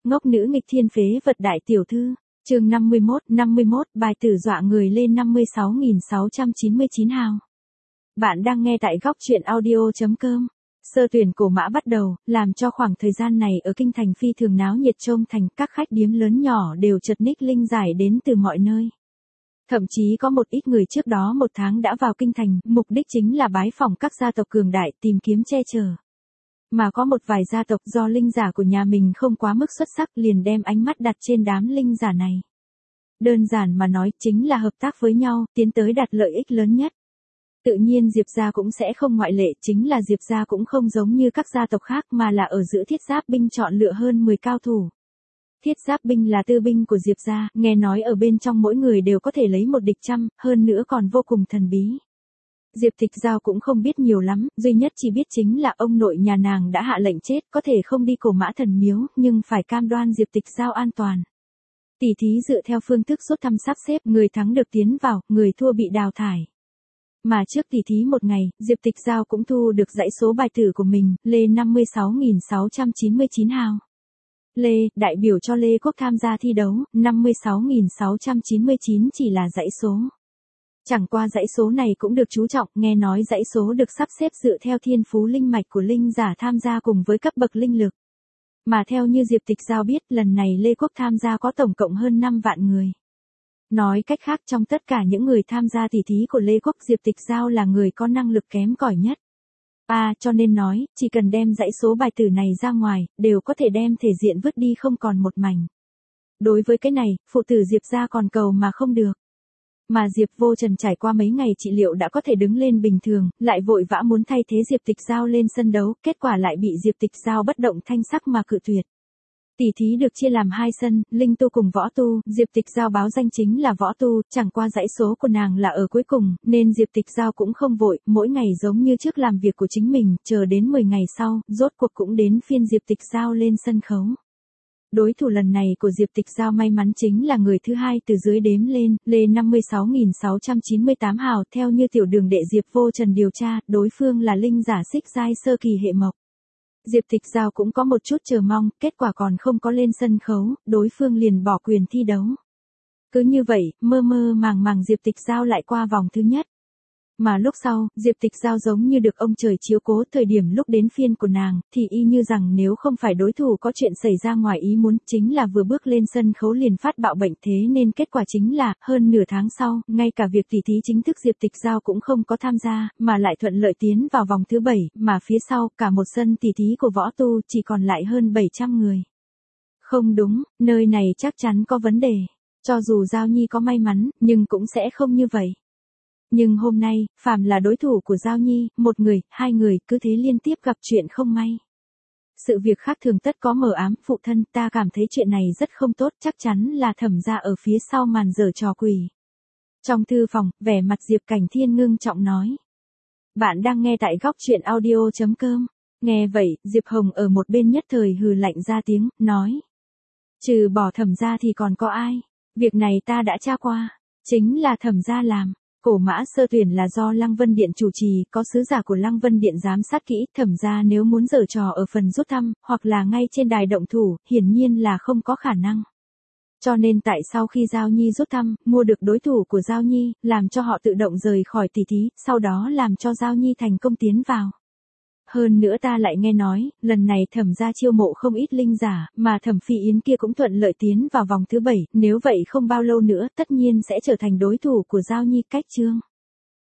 Ngốc nữ nghịch thiên phế vật đại tiểu thư. Chương 51, bài tử dọa người lên 56.699 hào. Bạn đang nghe tại góc truyện audio.com. Sơ tuyển cổ mã bắt đầu, làm cho khoảng thời gian này ở kinh thành phi thường náo nhiệt trông thành, các khách điếm lớn nhỏ đều chật ních linh giải đến từ mọi nơi. Thậm chí có một ít người trước đó một tháng đã vào kinh thành, mục đích chính là bái phỏng các gia tộc cường đại tìm kiếm che chở. Mà có một vài gia tộc do linh giả của nhà mình không quá mức xuất sắc liền đem ánh mắt đặt trên đám linh giả này. Đơn giản mà nói chính là hợp tác với nhau, tiến tới đạt lợi ích lớn nhất. Tự nhiên Diệp gia cũng sẽ không ngoại lệ, chính là Diệp gia cũng không giống như các gia tộc khác mà là ở giữa thiết giáp binh chọn lựa hơn 10 cao thủ. Thiết giáp binh là tư binh của Diệp gia, nghe nói ở bên trong mỗi người đều có thể lấy một địch trăm, hơn nữa còn vô cùng thần bí. Diệp Tịch Giao cũng không biết nhiều lắm, duy nhất chỉ biết chính là ông nội nhà nàng đã hạ lệnh chết, có thể không đi cổ mã thần miếu, nhưng phải cam đoan Diệp Tịch Giao an toàn. Tỷ thí dựa theo phương thức rút thăm sắp xếp, người thắng được tiến vào, người thua bị đào thải. Mà trước tỷ thí một ngày, Diệp Tịch Giao cũng thu được dãy số bài tử của mình, Lê 56.699 hào. Lê, đại biểu cho Lê Quốc tham gia thi đấu, 56.699 chỉ là dãy số. Chẳng qua dãy số này cũng được chú trọng, nghe nói dãy số được sắp xếp dựa theo thiên phú linh mạch của linh giả tham gia cùng với cấp bậc linh lực. Mà theo như Diệp Tịch Giao biết, lần này Lê Quốc tham gia có tổng cộng hơn 5 vạn người. Nói cách khác, trong tất cả những người tham gia tỷ thí của Lê Quốc, Diệp Tịch Giao là người có năng lực kém cỏi nhất. Cho nên nói, chỉ cần đem dãy số bài tử này ra ngoài, đều có thể đem thể diện vứt đi không còn một mảnh. Đối với cái này, phụ tử Diệp gia còn cầu mà không được. Mà Diệp Vô Trần trải qua mấy ngày trị liệu đã có thể đứng lên bình thường, lại vội vã muốn thay thế Diệp Tịch Giao lên sân đấu, kết quả lại bị Diệp Tịch Giao bất động thanh sắc mà cự tuyệt. Tỷ thí được chia làm 2 sân, linh tu cùng võ tu, Diệp Tịch Giao báo danh chính là võ tu, chẳng qua dãy số của nàng là ở cuối cùng, nên Diệp Tịch Giao cũng không vội, mỗi ngày giống như trước làm việc của chính mình, chờ đến 10 ngày sau, rốt cuộc cũng đến phiên Diệp Tịch Giao lên sân khấu. Đối thủ lần này của Diệp Tịch Giao may mắn chính là người thứ hai từ dưới đếm lên, Lê 56.698 hào, theo như tiểu đường đệ Diệp Vô Trần điều tra, đối phương là linh giả xích giai sơ kỳ hệ mộc. Diệp Tịch Giao cũng có một chút chờ mong, kết quả còn không có lên sân khấu, đối phương liền bỏ quyền thi đấu. Cứ như vậy, mơ mơ màng màng Diệp Tịch Giao lại qua vòng thứ nhất. Mà lúc sau, Diệp Tịch Giao giống như được ông trời chiếu cố, thời điểm lúc đến phiên của nàng, thì y như rằng nếu không phải đối thủ có chuyện xảy ra ngoài ý muốn, chính là vừa bước lên sân khấu liền phát bạo bệnh, thế nên kết quả chính là, hơn nửa tháng sau, ngay cả việc tỷ thí chính thức Diệp Tịch Giao cũng không có tham gia, mà lại thuận lợi tiến vào vòng thứ 7, mà phía sau, cả một sân tỷ thí của võ tu chỉ còn lại hơn 700 người. Không đúng, nơi này chắc chắn có vấn đề. Cho dù Giao Nhi có may mắn, nhưng cũng sẽ không như vậy. Nhưng hôm nay, phàm là đối thủ của Giao Nhi, một người, hai người, cứ thế liên tiếp gặp chuyện không may. Sự việc khác thường tất có mờ ám, phụ thân, ta cảm thấy chuyện này rất không tốt, chắc chắn là Thẩm gia ở phía sau màn giở trò quỷ. Trong thư phòng, vẻ mặt Diệp Cảnh Thiên ngưng trọng nói. Bạn đang nghe tại góc truyện audio.com. Nghe vậy, Diệp Hồng ở một bên nhất thời hừ lạnh ra tiếng, nói. Trừ bỏ Thẩm gia thì còn có ai? Việc này ta đã tra qua. Chính là Thẩm gia làm. Cổ mã sơ tuyển là do Lăng Vân Điện chủ trì, có sứ giả của Lăng Vân Điện giám sát kỹ, Thẩm gia nếu muốn giở trò ở phần rút thăm, hoặc là ngay trên đài động thủ, hiển nhiên là không có khả năng. Cho nên tại sau khi Giao Nhi rút thăm, mua được đối thủ của Giao Nhi, làm cho họ tự động rời khỏi tỷ thí, sau đó làm cho Giao Nhi thành công tiến vào. Hơn nữa ta lại nghe nói, lần này Thẩm gia chiêu mộ không ít linh giả, mà Thẩm Phi Yến kia cũng thuận lợi tiến vào vòng thứ 7, nếu vậy không bao lâu nữa tất nhiên sẽ trở thành đối thủ của Giao Nhi, cách chương.